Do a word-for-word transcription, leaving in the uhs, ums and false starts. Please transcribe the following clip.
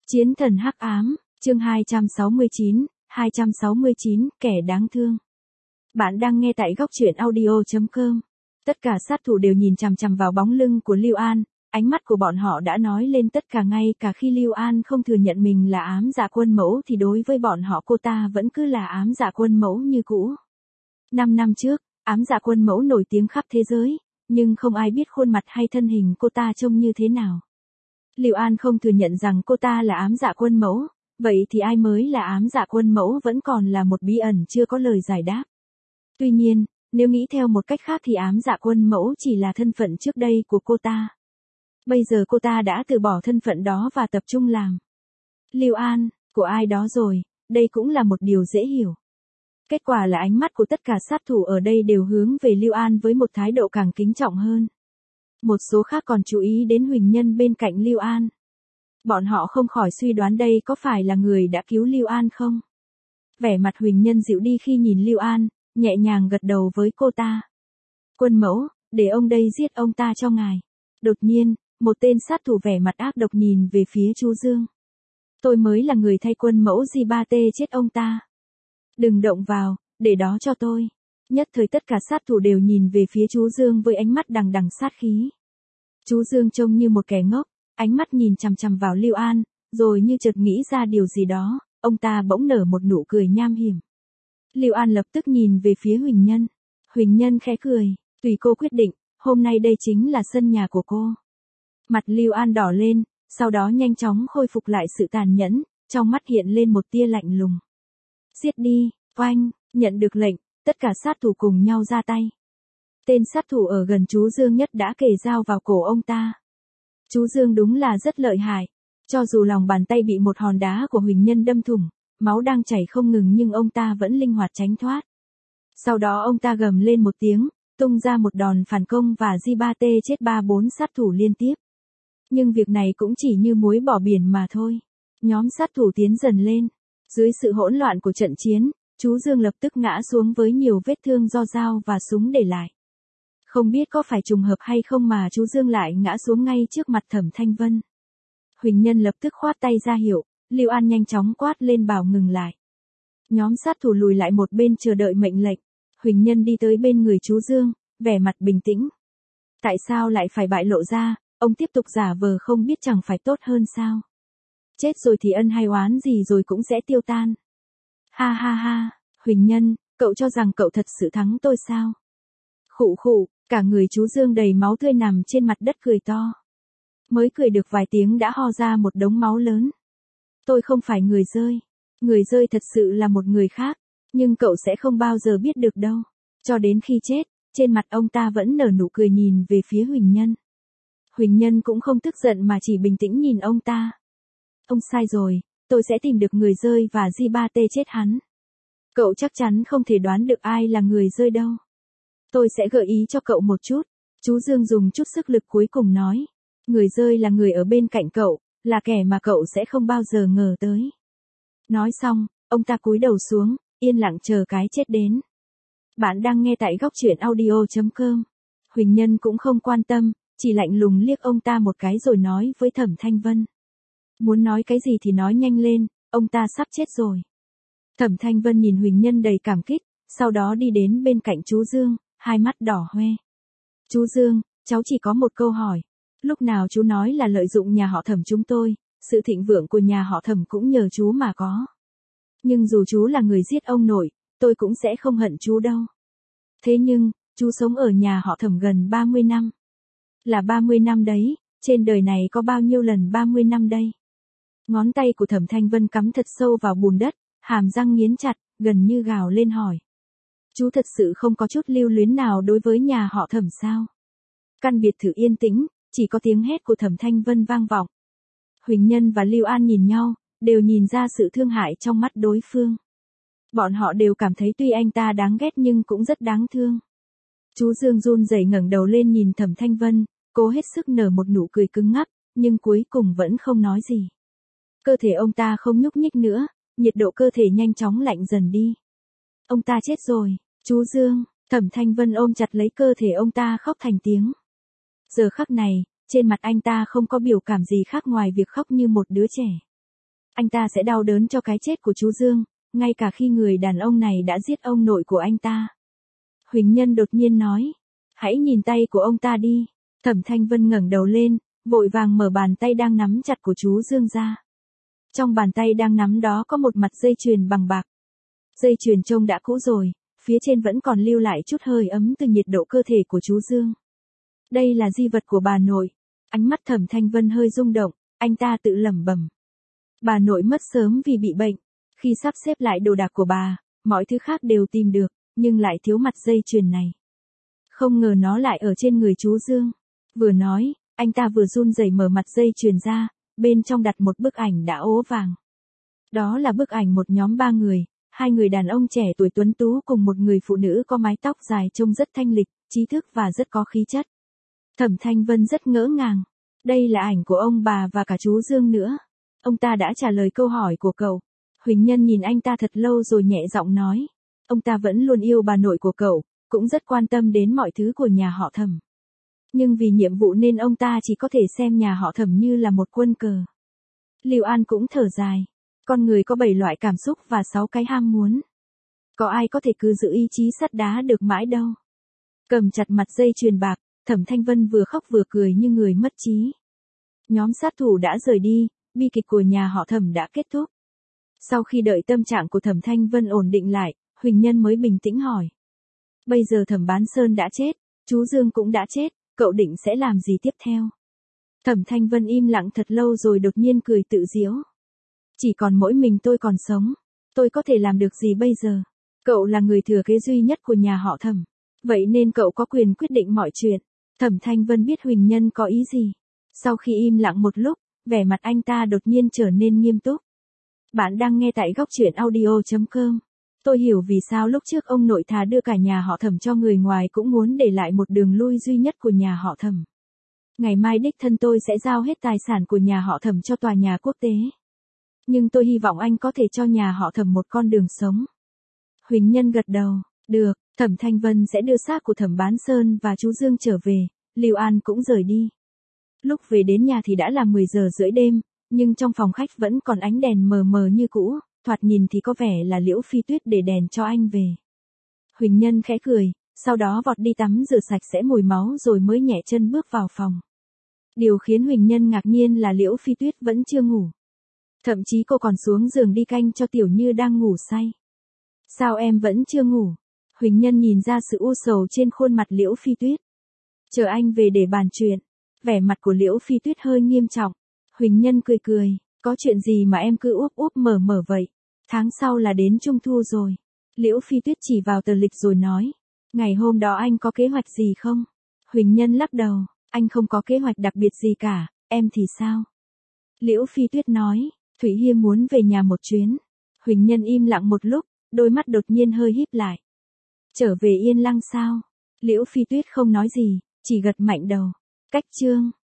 Chiến thần hắc ám, chương hai trăm sáu mươi chín, hai trăm sáu mươi chín, kẻ đáng thương. Bạn đang nghe tại góc truyện audio chấm com. Tất cả sát thủ đều nhìn chằm chằm vào bóng lưng của Lưu An, ánh mắt của bọn họ đã nói lên tất cả, ngay cả khi Lưu An không thừa nhận mình là ám dạ quân mẫu thì đối với bọn họ cô ta vẫn cứ là ám dạ quân mẫu như cũ. Năm năm trước, ám dạ quân mẫu nổi tiếng khắp thế giới, nhưng không ai biết khuôn mặt hay thân hình cô ta trông như thế nào. Lưu An không thừa nhận rằng cô ta là ám dạ quân mẫu, vậy thì ai mới là ám dạ quân mẫu vẫn còn là một bí ẩn chưa có lời giải đáp. Tuy nhiên, nếu nghĩ theo một cách khác thì ám dạ quân mẫu chỉ là thân phận trước đây của cô ta. Bây giờ cô ta đã từ bỏ thân phận đó và tập trung làm Lưu An của ai đó rồi, đây cũng là một điều dễ hiểu. Kết quả là ánh mắt của tất cả sát thủ ở đây đều hướng về Lưu An với một thái độ càng kính trọng hơn. Một số khác còn chú ý đến Huỳnh Nhân bên cạnh Lưu An. Bọn họ không khỏi suy đoán đây có phải là người đã cứu Lưu An không? Vẻ mặt Huỳnh Nhân dịu đi khi nhìn Lưu An, nhẹ nhàng gật đầu với cô ta. Quân mẫu, để ông đây giết ông ta cho ngài. Đột nhiên, một tên sát thủ vẻ mặt ác độc nhìn về phía chú Dương. Tôi mới là người thay quân mẫu Di Ba Tê chết ông ta. Đừng động vào, để đó cho tôi. Nhất thời tất cả sát thủ đều nhìn về phía chú Dương với ánh mắt đằng đằng sát khí. Chú Dương trông như một kẻ ngốc, ánh mắt nhìn chằm chằm vào Lưu An, rồi như chợt nghĩ ra điều gì đó, ông ta bỗng nở một nụ cười nham hiểm. Lưu An lập tức nhìn về phía Huỳnh Nhân. Huỳnh Nhân khẽ cười, tùy cô quyết định, hôm nay đây chính là sân nhà của cô. Mặt Lưu An đỏ lên, sau đó nhanh chóng khôi phục lại sự tàn nhẫn, trong mắt hiện lên một tia lạnh lùng. Giết đi, oanh, nhận được lệnh, tất cả sát thủ cùng nhau ra tay. Tên sát thủ ở gần chú Dương nhất đã kề dao vào cổ ông ta. Chú Dương đúng là rất lợi hại. Cho dù lòng bàn tay bị một hòn đá của Huỳnh Nhân đâm thủng, máu đang chảy không ngừng nhưng ông ta vẫn linh hoạt tránh thoát. Sau đó ông ta gầm lên một tiếng, tung ra một đòn phản công và Di Ba Tê chết ba bốn sát thủ liên tiếp. Nhưng việc này cũng chỉ như muối bỏ biển mà thôi. Nhóm sát thủ tiến dần lên. Dưới sự hỗn loạn của trận chiến, chú Dương lập tức ngã xuống với nhiều vết thương do dao và súng để lại. Không biết có phải trùng hợp hay không mà chú Dương lại ngã xuống ngay trước mặt Thẩm Thanh Vân. Huỳnh Nhân lập tức khoát tay ra hiệu, Lưu An nhanh chóng quát lên bảo ngừng lại. Nhóm sát thủ lùi lại một bên chờ đợi mệnh lệnh. Huỳnh Nhân đi tới bên người chú Dương, vẻ mặt bình tĩnh. Tại sao lại phải bại lộ ra, ông tiếp tục giả vờ không biết chẳng phải tốt hơn sao? Chết rồi thì ân hay oán gì rồi cũng sẽ tiêu tan. Ha ha ha, Huỳnh Nhân, cậu cho rằng cậu thật sự thắng tôi sao? Khụ khụ, cả người chú Dương đầy máu tươi nằm trên mặt đất cười to. Mới cười được vài tiếng đã ho ra một đống máu lớn. Tôi không phải người rơi. Người rơi thật sự là một người khác, nhưng cậu sẽ không bao giờ biết được đâu. Cho đến khi chết, trên mặt ông ta vẫn nở nụ cười nhìn về phía Huỳnh Nhân. Huỳnh Nhân cũng không tức giận mà chỉ bình tĩnh nhìn ông ta. Ông sai rồi, tôi sẽ tìm được người rơi và Di Ba Tê chết hắn. Cậu chắc chắn không thể đoán được ai là người rơi đâu. Tôi sẽ gợi ý cho cậu một chút. Chú Dương dùng chút sức lực cuối cùng nói. Người rơi là người ở bên cạnh cậu, là kẻ mà cậu sẽ không bao giờ ngờ tới. Nói xong, ông ta cúi đầu xuống, yên lặng chờ cái chết đến. Bạn đang nghe tại góc truyện audio chấm com. Huỳnh Nhân cũng không quan tâm, chỉ lạnh lùng liếc ông ta một cái rồi nói với Thẩm Thanh Vân. Muốn nói cái gì thì nói nhanh lên, ông ta sắp chết rồi. Thẩm Thanh Vân nhìn Huỳnh Nhân đầy cảm kích, sau đó đi đến bên cạnh chú Dương, hai mắt đỏ hoe. Chú Dương, cháu chỉ có một câu hỏi. Lúc nào chú nói là lợi dụng nhà họ Thẩm chúng tôi, sự thịnh vượng của nhà họ Thẩm cũng nhờ chú mà có. Nhưng dù chú là người giết ông nội, tôi cũng sẽ không hận chú đâu. Thế nhưng, chú sống ở nhà họ Thẩm gần ba mươi năm. Là ba mươi năm đấy, trên đời này có bao nhiêu lần ba mươi năm đây? Ngón tay của Thẩm Thanh Vân cắm thật sâu vào bùn đất, hàm răng nghiến chặt, gần như gào lên hỏi. Chú thật sự không có chút lưu luyến nào đối với nhà họ Thẩm sao? Căn biệt thự yên tĩnh, chỉ có tiếng hét của Thẩm Thanh Vân vang vọng. Huỳnh Nhân và Lưu An nhìn nhau, đều nhìn ra sự thương hại trong mắt đối phương. Bọn họ đều cảm thấy tuy anh ta đáng ghét nhưng cũng rất đáng thương. Chú Dương run rẩy ngẩng đầu lên nhìn Thẩm Thanh Vân, cố hết sức nở một nụ cười cứng ngắc, nhưng cuối cùng vẫn không nói gì. Cơ thể ông ta không nhúc nhích nữa, nhiệt độ cơ thể nhanh chóng lạnh dần đi. Ông ta chết rồi, chú Dương. Thẩm Thanh Vân ôm chặt lấy cơ thể ông ta khóc thành tiếng. Giờ khắc này, trên mặt anh ta không có biểu cảm gì khác ngoài việc khóc như một đứa trẻ. anh ta sẽ đau đớn cho cái chết của chú Dương, ngay cả khi người đàn ông này đã giết ông nội của anh ta. Huỳnh Nhân đột nhiên nói, hãy nhìn tay của ông ta đi. Thẩm Thanh Vân ngẩng đầu lên, vội vàng mở bàn tay đang nắm chặt của chú Dương ra. Trong bàn tay đang nắm đó có một mặt dây chuyền bằng bạc. Dây chuyền trông đã cũ rồi, phía trên vẫn còn lưu lại chút hơi ấm từ nhiệt độ cơ thể của chú Dương. Đây là di vật của bà nội. Ánh mắt Thẩm Thanh Vân hơi rung động, anh ta tự lẩm bẩm. Bà nội mất sớm vì bị bệnh. Khi sắp xếp lại đồ đạc của bà, mọi thứ khác đều tìm được, nhưng lại thiếu mặt dây chuyền này. Không ngờ nó lại ở trên người chú Dương. Vừa nói, anh ta vừa run rẩy mở mặt dây chuyền ra, bên trong đặt một bức ảnh đã ố vàng. Đó là bức ảnh một nhóm ba người, hai người đàn ông trẻ tuổi tuấn tú cùng một người phụ nữ có mái tóc dài trông rất thanh lịch, trí thức và rất có khí chất. Thẩm Thanh Vân rất ngỡ ngàng. Đây là ảnh của ông bà và cả chú Dương nữa. Ông ta đã trả lời câu hỏi của cậu. Huỳnh Nhân nhìn anh ta thật lâu rồi nhẹ giọng nói. Ông ta vẫn luôn yêu bà nội của cậu, cũng rất quan tâm đến mọi thứ của nhà họ Thẩm. Nhưng vì nhiệm vụ nên ông ta chỉ có thể xem nhà họ Thẩm như là một quân cờ. Lưu An cũng thở dài. Con người có bảy loại cảm xúc và sáu cái ham muốn. Có ai có thể cứ giữ ý chí sắt đá được mãi đâu. Cầm chặt mặt dây chuyền bạc, Thẩm Thanh Vân vừa khóc vừa cười như người mất trí. Nhóm sát thủ đã rời đi, bi kịch của nhà họ Thẩm đã kết thúc. Sau khi đợi tâm trạng của Thẩm Thanh Vân ổn định lại, Huỳnh Nhân mới bình tĩnh hỏi. Bây giờ Thẩm Bán Sơn đã chết, chú Dương cũng đã chết, cậu định sẽ làm gì tiếp theo? Thẩm Thanh Vân im lặng thật lâu rồi đột nhiên cười tự giễu. Chỉ còn mỗi mình tôi còn sống, tôi có thể làm được gì bây giờ? Cậu là người thừa kế duy nhất của nhà họ Thẩm, vậy nên cậu có quyền quyết định mọi chuyện. Thẩm Thanh Vân biết Huỳnh Nhân có ý gì. Sau khi im lặng một lúc, vẻ mặt anh ta đột nhiên trở nên nghiêm túc. Bạn đang nghe tại góc truyện audio chấm com. Tôi hiểu vì sao lúc trước ông nội thà đưa cả nhà họ Thẩm cho người ngoài cũng muốn để lại một đường lui duy nhất của nhà họ Thẩm. Ngày mai đích thân tôi sẽ giao hết tài sản của nhà họ Thẩm cho tòa nhà quốc tế. Nhưng tôi hy vọng anh có thể cho nhà họ Thẩm một con đường sống. Huỳnh Nhân gật đầu, được, Thẩm Thanh Vân sẽ đưa xác của Thẩm Bán Sơn và chú Dương trở về, Lưu An cũng rời đi. Lúc về đến nhà thì đã là mười giờ rưỡi đêm, nhưng trong phòng khách vẫn còn ánh đèn mờ mờ như cũ, thoạt nhìn thì có vẻ là Liễu Phi Tuyết để đèn cho anh về. Huỳnh Nhân khẽ cười, sau đó vọt đi tắm rửa sạch sẽ mùi máu rồi mới nhẹ chân bước vào phòng. Điều khiến Huỳnh Nhân ngạc nhiên là Liễu Phi Tuyết vẫn chưa ngủ. Thậm chí cô còn xuống giường đi canh cho Tiểu Như đang ngủ say. Sao em vẫn chưa ngủ? Huỳnh Nhân nhìn ra sự u sầu trên khuôn mặt Liễu Phi Tuyết. Chờ anh về để bàn chuyện. Vẻ mặt của Liễu Phi Tuyết hơi nghiêm trọng. Huỳnh Nhân cười cười, có chuyện gì mà em cứ úp úp mở mở vậy? Tháng sau là đến Trung Thu rồi. Liễu Phi Tuyết chỉ vào tờ lịch rồi nói. Ngày hôm đó anh có kế hoạch gì không? Huỳnh Nhân lắc đầu, anh không có kế hoạch đặc biệt gì cả, em thì sao? Liễu Phi Tuyết nói, Thủy Hiên muốn về nhà một chuyến. Huỳnh Nhân im lặng một lúc, đôi mắt đột nhiên hơi híp lại. Trở về Yên Lăng sao? Liễu Phi Tuyết không nói gì, chỉ gật mạnh đầu. Cách chương